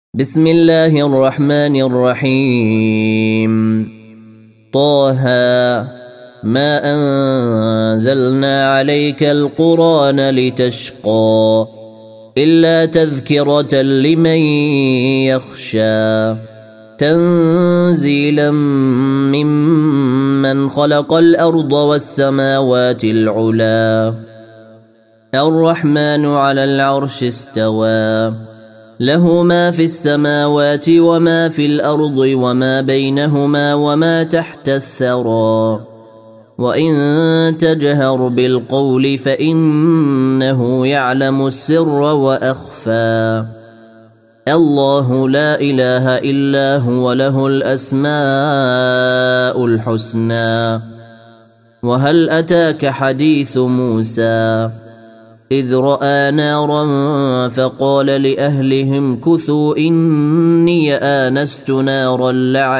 بسم الله الرحمن الرحيم. طه ما أنزلنا عليك القرآن لتشقى إلا تذكرة لمن يخشى تنزيلا ممن خلق الأرض والسماوات العلى الرحمن على العرش استوى له ما في السماوات وما في الأرض وما بينهما وما تحت الثرى وإن تجهر بالقول فإنه يعلم السر وأخفى الله لا إله إلا هو له الأسماء الحسنى وهل أتاك حديث موسى إذ رأى نارا فقال لأهلهم كثوا إني آنست نارا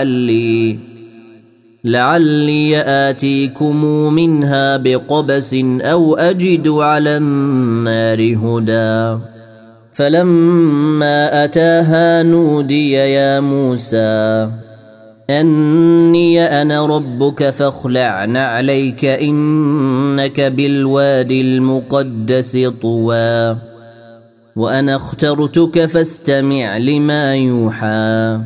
لعلي آتيكم منها بقبس أو أجد على النار هدى فلما أتاها نودي يا موسى أني أنا ربك فاخلع نعليك إنك بالوادي المقدس طوى وأنا اخترتك فاستمع لما يوحى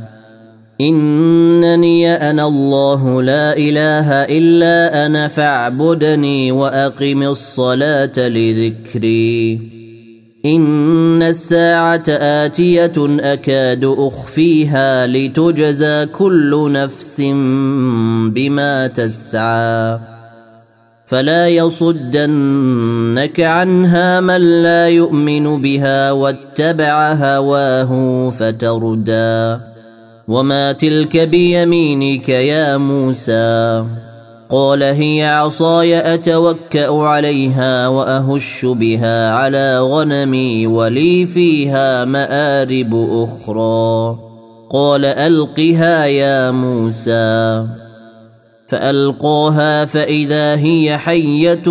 إنني أنا الله لا إله إلا أنا فاعبدني وأقم الصلاة لذكري إن الساعة آتية أكاد أخفيها لتجزى كل نفس بما تسعى فلا يصدنك عنها من لا يؤمن بها واتبع هواه فتردى وما تلك بيمينك يا موسى قال هي عصاي أتوكأ عليها وأهش بها على غنمي ولي فيها مآرب أخرى قال ألقها يا موسى فألقاها فإذا هي حية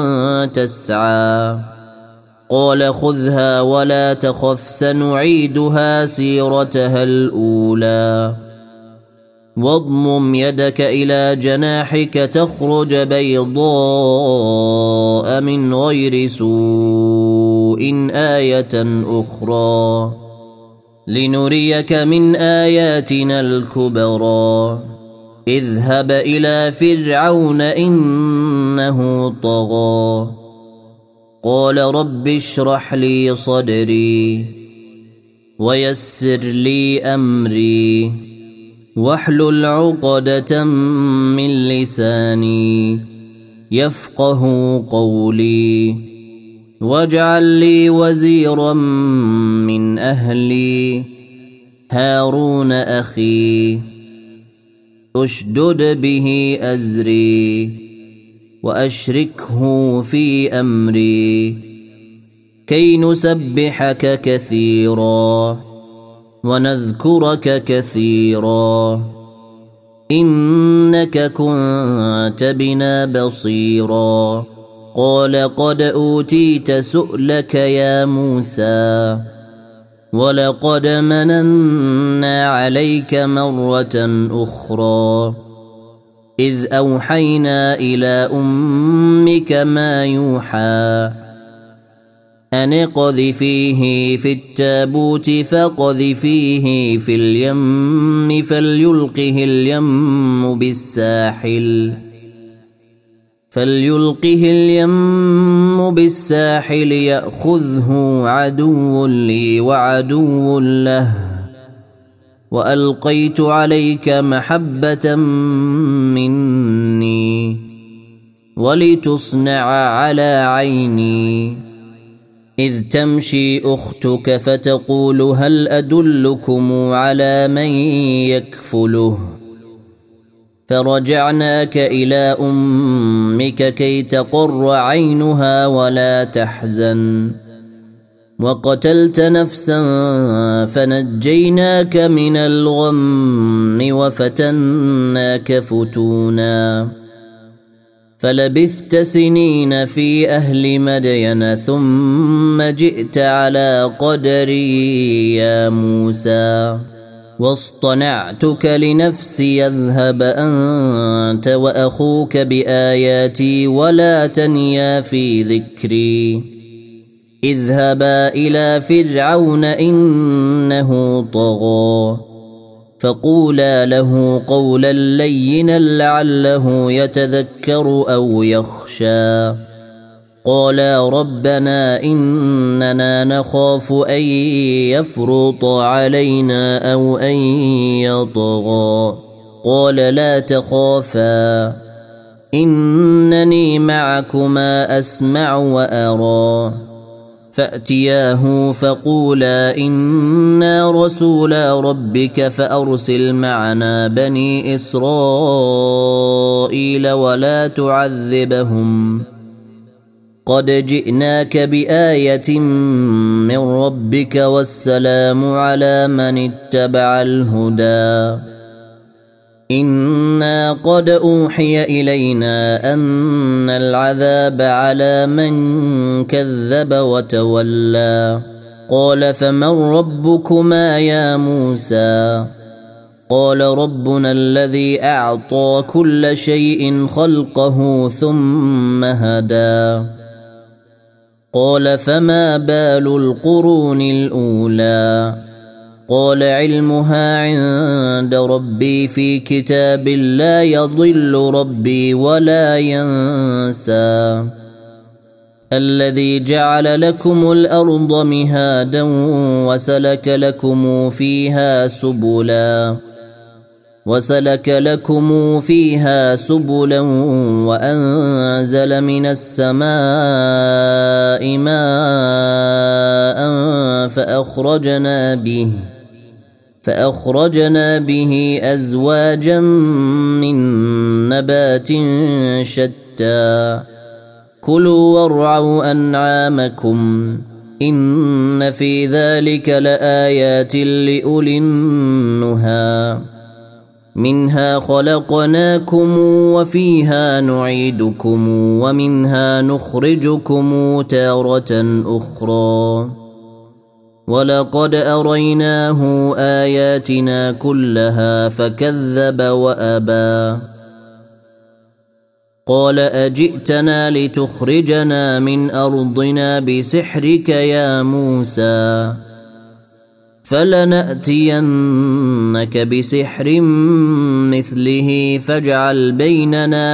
تسعى قال خذها ولا تخف سنعيدها سيرتها الأولى واضمم يدك إلى جناحك تخرج بيضاء من غير سوء آية أخرى لنريك من آياتنا الكبرى اذهب إلى فرعون إنه طغى قال رب اشرح لي صدري ويسر لي أمري واحلل عقدة من لساني يفقه قولي واجعل لي وزيرا من أهلي هارون أخي اشدد به أزري وأشركه في أمري كي نسبحك كثيرا ونذكرك كثيرا إنك كنت بنا بصيرا قال قد أوتيت سؤلك يا موسى ولقد مننا عليك مرة أخرى إذ أوحينا إلى أمك ما يوحى أن اقذفيه في التابوت فاقذفيه في اليم فليلقه اليم بالساحل يأخذه عدو لي وعدو له وألقيت عليك محبة مني ولتصنع على عيني إذ تمشي أختك فتقول هل أدلكم على من يكفله فرجعناك إلى أمك كي تقر عينها ولا تحزن وقتلت نفسا فنجيناك من الغم وفتناك فتونا فلبثت سنين في أهل مدين ثم جئت على قدري يا موسى واصطنعتك لنفسي اذهب أنت وأخوك بآياتي ولا تنيا في ذكري اذهبا إلى فرعون إنه طغى فقولا له قولا لينا لعله يتذكر أو يخشى قالا ربنا إننا نخاف أن يفرط علينا أو أن يطغى قال لا تخافا إنني معكما أسمع وأرى فأتياه فقولا إنا رسولا ربك فأرسل معنا بني إسرائيل ولا تعذبهم قد جئناك بآية من ربك والسلام على من اتبع الهدى إنا قد أوحي إلينا أن العذاب على من كذب وتولى قال فمن ربكما يا موسى قال ربنا الذي أعطى كل شيء خلقه ثم هدى قال فما بال القرون الأولى قال علمها عند ربي في كتاب لا يضل ربي ولا ينسى الذي جعل لكم الأرض مهادا وسلك لكم فيها سبلا وأنزل من السماء ماء فأخرجنا به أزواجا من نبات شتى كلوا وارعوا أنعامكم إن في ذلك لآيات لأولي النهى منها خلقناكم وفيها نعيدكم ومنها نخرجكم تارة أخرى ولقد أريناه آياتنا كلها فكذب وأبى قال أجئتنا لتخرجنا من أرضنا بسحرك يا موسى فلنأتينك بسحر مثله فاجعل بيننا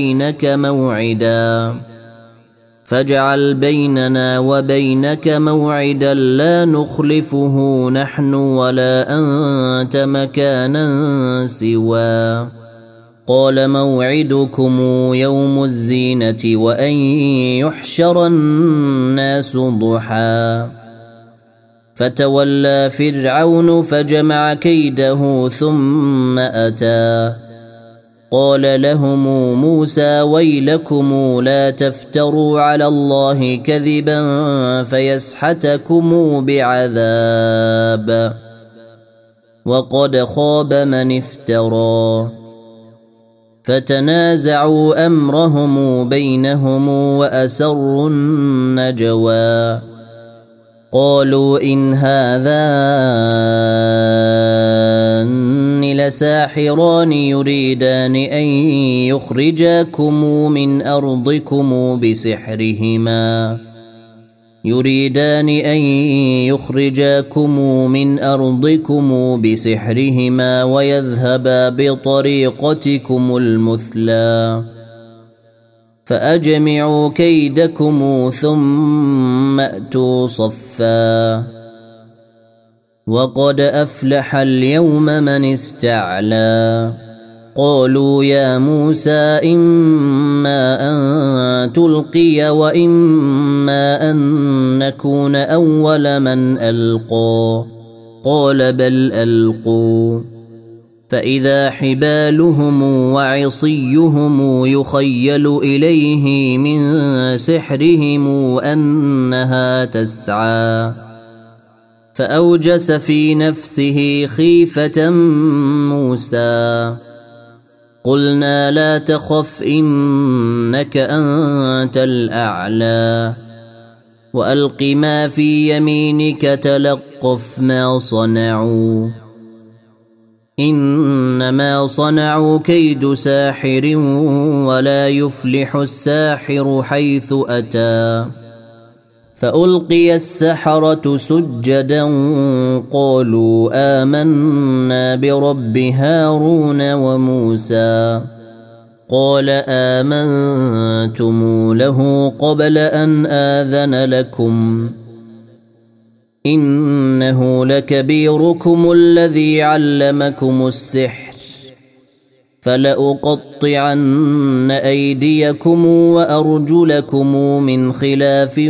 وبينك موعدا لا نخلفه نحن ولا أنت مكانا سوى قال موعدكم يوم الزينة وأن يحشر الناس ضحى فتولى فرعون فجمع كيده ثم أتى قال لهم موسى ويلكم لا تفتروا على الله كذبا فيسحتكم بعذاب وقد خاب من افترى فتنازعوا أمرهم بينهم وأسروا النجوى قالوا إن هذان لساحران يريدان أن يخرجاكم من أرضكم بسحرهما ويذهبا بطريقتكم المثلى فأجمعوا كيدكم ثم أتوا صفا وقد أفلح اليوم من استعلى قالوا يا موسى إما أن تلقي وإما أن نكون أول من ألقى قال بل ألقوا فإذا حبالهم وعصيهم يخيل إليه من سحرهم أنها تسعى فأوجس في نفسه خيفة موسى قلنا لا تخف إنك أنت الأعلى وألق ما في يمينك تلقف ما صنعوا إنما صنعوا كيد ساحر ولا يفلح الساحر حيث أتى فألقي السحرة سجدا قالوا آمنا برب هارون وموسى قال آمنتم له قبل أن آذن لكم إنه لكبيركم الذي علمكم السحر فلأقطعن أيديكم وأرجلكم من خلاف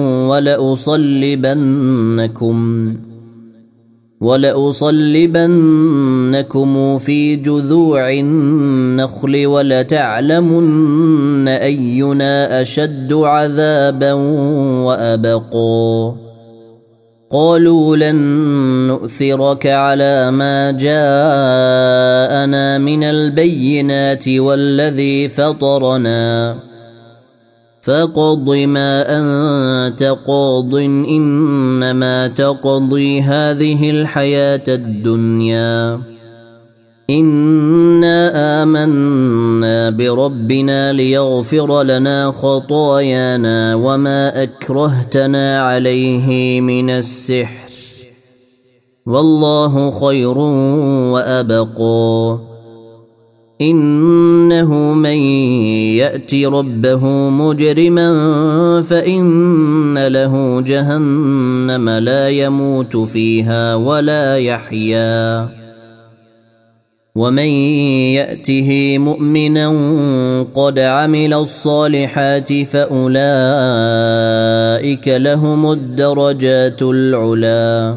ولأصلبنكم في جذوع النخل ولتعلمن أينا أشد عذابا وأبقى قالوا لن نؤثرك على ما جاءنا من البينات والذي فطرنا فاقض ما أنت قاض إنما تقضي هذه الحياة الدنيا إنا آمنا بربنا ليغفر لنا خطايانا وما أكرهتنا عليه من السحر والله خير وأبقى إنه من يأت ربه مجرما فإن له جهنم لا يموت فيها ولا يحيا ومن يأته مؤمنا قد عمل الصالحات فأولئك لهم الدرجات العلى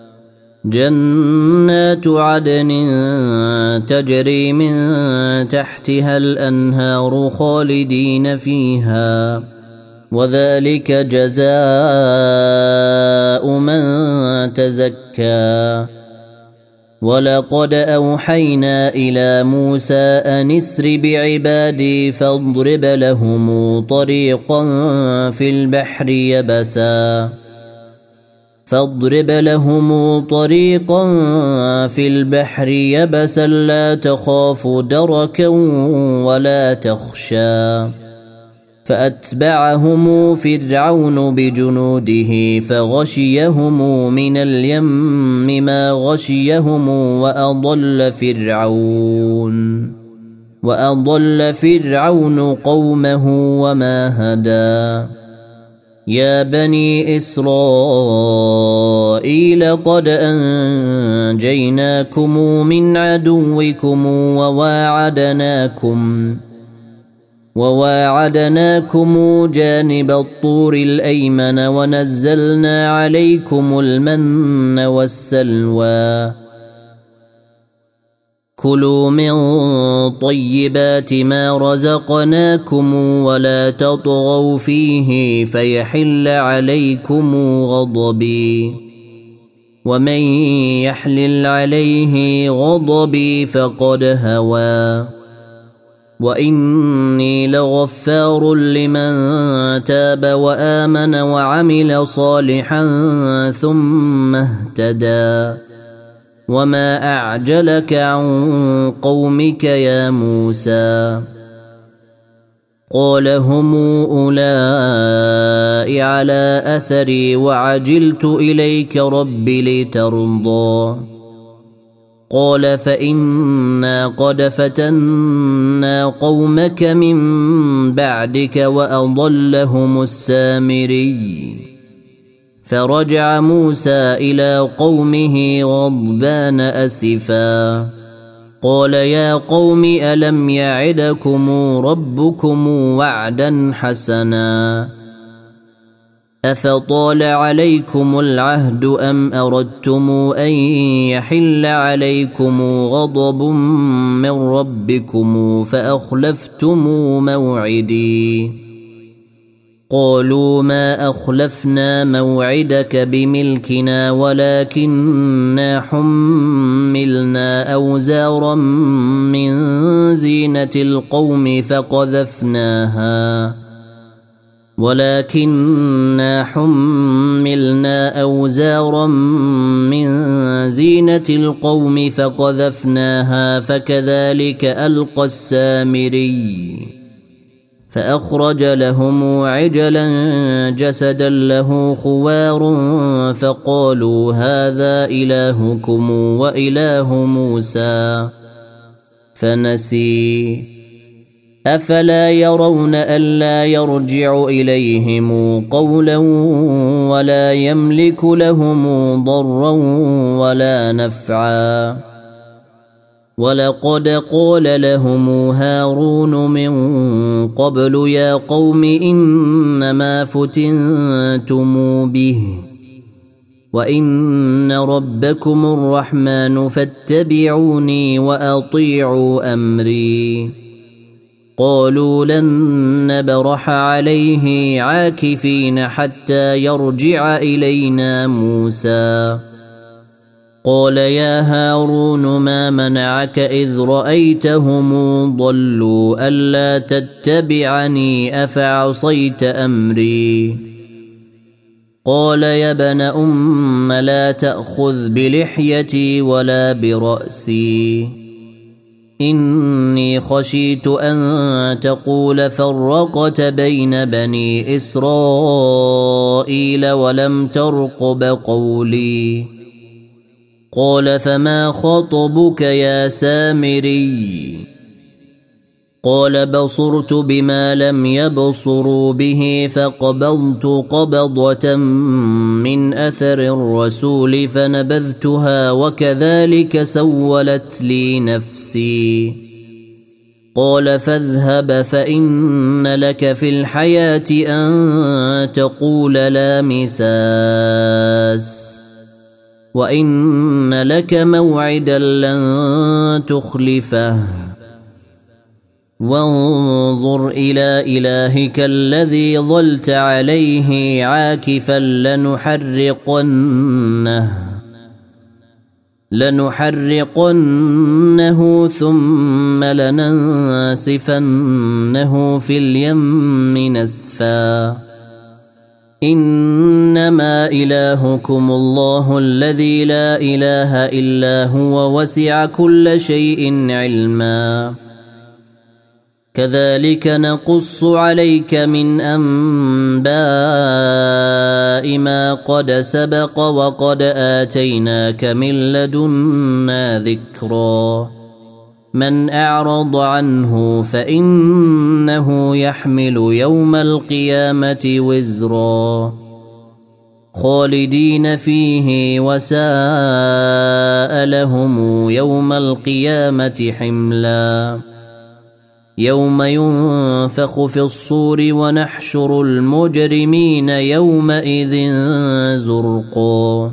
جنات عدن تجري من تحتها الأنهار خالدين فيها وذلك جزاء من تزكى ولقد أوحينا إلى موسى أن اسر بعبادي فاضرب لهم طريقا في البحر يبسا لا تخاف دركا ولا تخشى فأتبعهم فرعون بجنوده فغشيهم من اليم ما غشيهم وأضل فرعون قومه وما هدى يا بني إسرائيل قد أنجيناكم من عدوكم وواعدناكم جانب الطور الأيمن ونزلنا عليكم المن والسلوى كلوا من طيبات ما رزقناكم ولا تطغوا فيه فيحل عليكم غضبي ومن يحلل عليه غضبي فقد هوى وإني لغفار لمن تاب وآمن وعمل صالحا ثم اهتدى وما أعجلك عن قومك يا موسى قال هم أولئك على أثري وعجلت إليك رب لترضى قال فإنا قد فتنا قومك من بعدك وأضلهم السامري فرجع موسى إلى قومه غضبان أسفا قال يا قوم ألم يعدكم ربكم وعدا حسنا أفطال عليكم العهد أم أردتم أن يحل عليكم غضب من ربكم فأخلفتم موعدي قالوا ما أخلفنا موعدك بملكنا ولكننا حملنا أوزارا من زينة القوم فقذفناها فكذلك ألقى السامري فأخرج لهم عجلا جسدا له خوار فقالوا هذا إلهكم وإله موسى فنسي أفلا يرون ألا يرجع إليهم قولا ولا يملك لهم ضرا ولا نفعا ولقد قال لهم هارون من قبل يا قوم إنما فتنتم به وإن ربكم الرحمن فاتبعوني وأطيعوا أمري قالوا لن نبرح عليه عاكفين حتى يرجع إلينا موسى قال يا هارون ما منعك إذ رأيتهم ضلوا ألا تتبعني أفعصيت أمري قال يا ابن أم لا تأخذ بلحيتي ولا برأسي إني خشيت أن تقول فرقت بين بني إسرائيل ولم ترقب قولي قال فما خطبك يا سامري قال بصرت بما لم يبصروا به فقبضت قبضة من أثر الرسول فنبذتها وكذلك سولت لي نفسي قال فاذهب فإن لك في الحياة أن تقول لا مساس وإن لك موعدا لن تخلفه وانظر إلى إلهك الذي ظلت عليه عاكفا لنحرقنه ثم لننسفنه في اليم نسفا إنما إلهكم الله الذي لا إله إلا هو وسع كل شيء علما كذلك نقص عليك من أنباء ما قد سبق وقد آتيناك من لدنا ذكرا من أعرض عنه فإنه يحمل يوم القيامة وزرا خالدين فيه وساء لهم يوم القيامة حملا يوم ينفخ في الصور ونحشر المجرمين يومئذ زرقا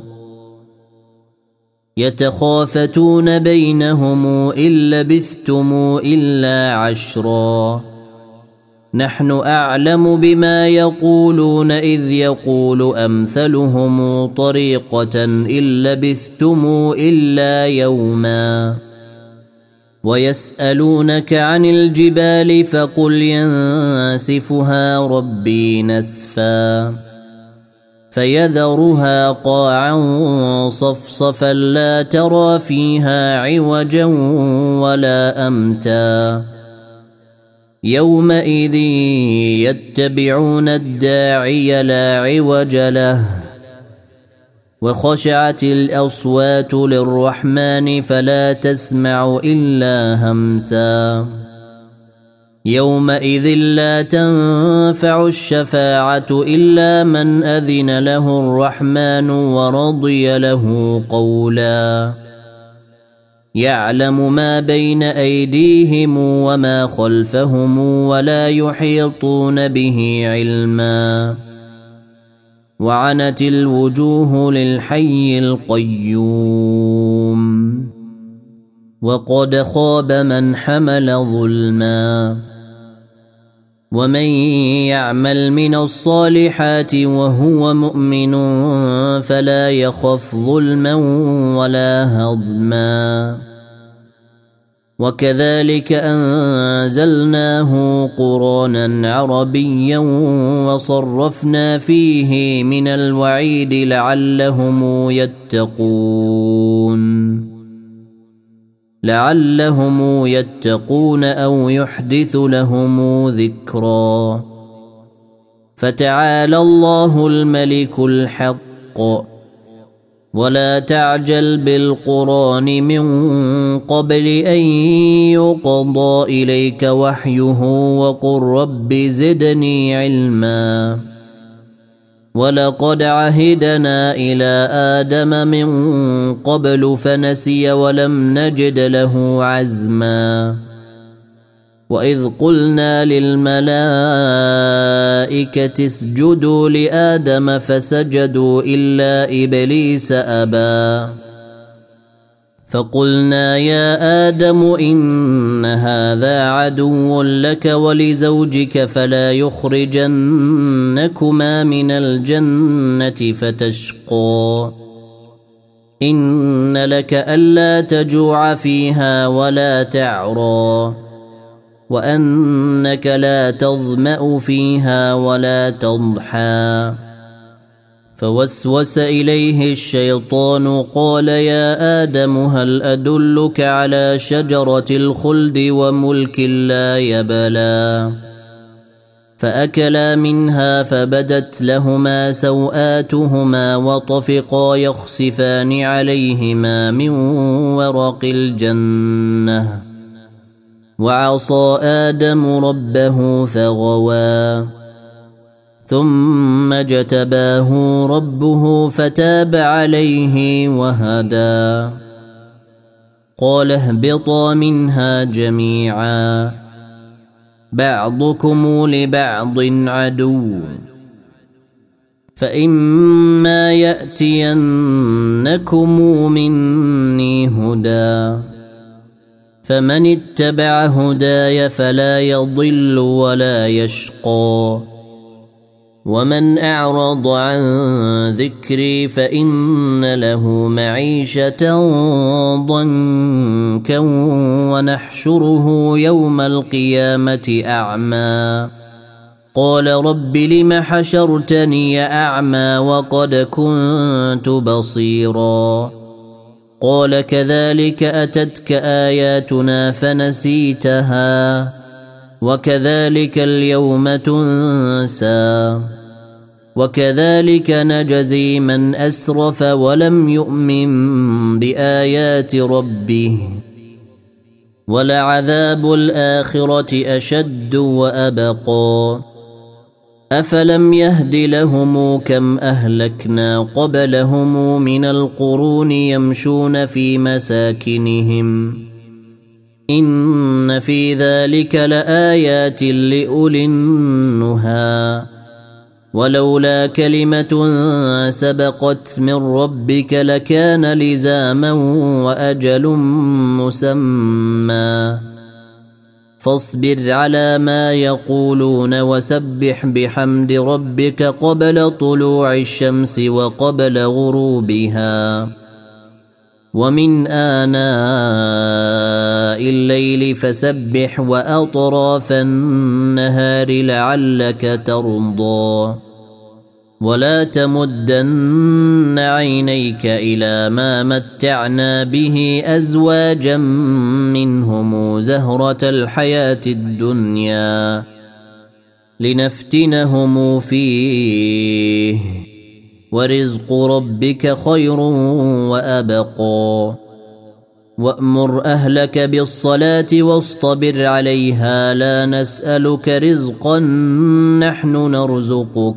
يتخافتون بينهم إن لبثتم إلا عشرا نحن أعلم بما يقولون إذ يقول أمثلهم طريقة إن لبثتم إلا يوما ويسألونك عن الجبال فقل ينسفها ربي نسفا فيذرها قاعا صفصفا لا ترى فيها عوجا ولا أمتا يومئذ يتبعون الداعي لا عوج له وخشعت الأصوات للرحمن فلا تسمع إلا همسا يومئذ لا تنفع الشفاعة إلا من أذن له الرحمن ورضي له قولا يعلم ما بين أيديهم وما خلفهم ولا يحيطون به علما وعنت الوجوه للحي القيوم وقد خاب من حمل ظلما ومن يعمل من الصالحات وهو مؤمن فلا يخف ظلما ولا هضما وكذلك أنزلناه قرآنا عربيا وصرفنا فيه من الوعيد لعلهم يتقون أو يحدث لهم ذكرا فتعالى الله الملك الحق ولا تعجل بالقرآن من قبل أن يقضى إليك وحيه وقل رب زدني علما ولقد عهدنا إلى آدم من قبل فنسي ولم نجد له عزما وإذ قلنا للملائكة اسجدوا لآدم فسجدوا إلا إبليس أبى فقلنا يا آدم إن هذا عدو لك ولزوجك فلا يخرجنكما من الجنة فتشقى إن لك ألا تجوع فيها ولا تعرى وأنك لا تظمأ فيها ولا تضحى فوسوس إليه الشيطان قال يا آدم هل أدلك على شجرة الخلد وملك لا يبلى فأكلا منها فبدت لهما سوآتهما وطفقا يخصفان عليهما من ورق الجنة وعصى آدم ربه فغوى ثم اجتباه ربه فتاب عليه وهدى قال اهبطا منها جميعا بعضكم لبعض عدو فإما يأتينكم مني هدى فمن اتبع هداي فلا يضل ولا يشقى ومن أعرض عن ذكري فإن له معيشة ضنكا ونحشره يوم القيامة أعمى قال رب لم حشرتني أعمى وقد كنت بصيرا قال كذلك أتتك آياتنا فنسيتها وكذلك اليوم تنسى وكذلك نجزي من أسرف ولم يؤمن بآيات ربه ولعذاب الآخرة أشد وأبقى أفلم يهد لهم كم أهلكنا قبلهم من القرون يمشون في مساكنهم إن في ذلك لآيات لأولي النهى ولولا كلمة سبقت من ربك لكان لزاما وأجل مسمى فاصبر على ما يقولون وسبح بحمد ربك قبل طلوع الشمس وقبل غروبها ومن آناء الليل فسبح وأطراف النهار لعلك ترضى ولا تمدن عينيك إلى ما متعنا به أزواجا منهم زهرة الحياة الدنيا لنفتنهم فيه ورزق ربك خير وأبقى وأمر أهلك بالصلاة واصطبر عليها لا نسألك رزقا نحن نرزقك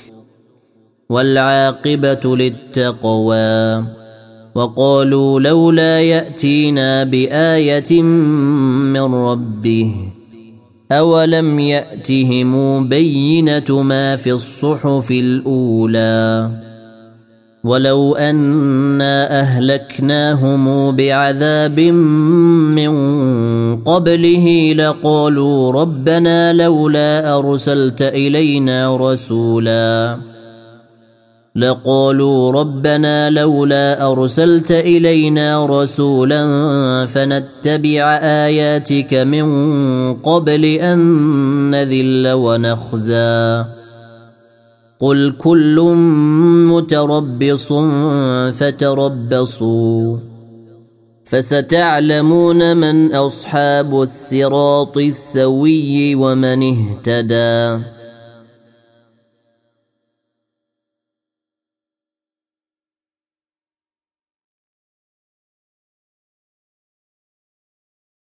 والعاقبة للتقوى وقالوا لولا يأتينا بآية من ربه أولم يأتهم بينة ما في الصحف الأولى ولو أنا أهلكناهم بعذاب من قبله لقالوا ربنا لولا أرسلت إلينا رسولا فنتبع آياتك من قبل أن نذل ونخزى قل كل متربص فتربصوا فستعلمون من أصحاب الصراط السوي ومن اهتدى.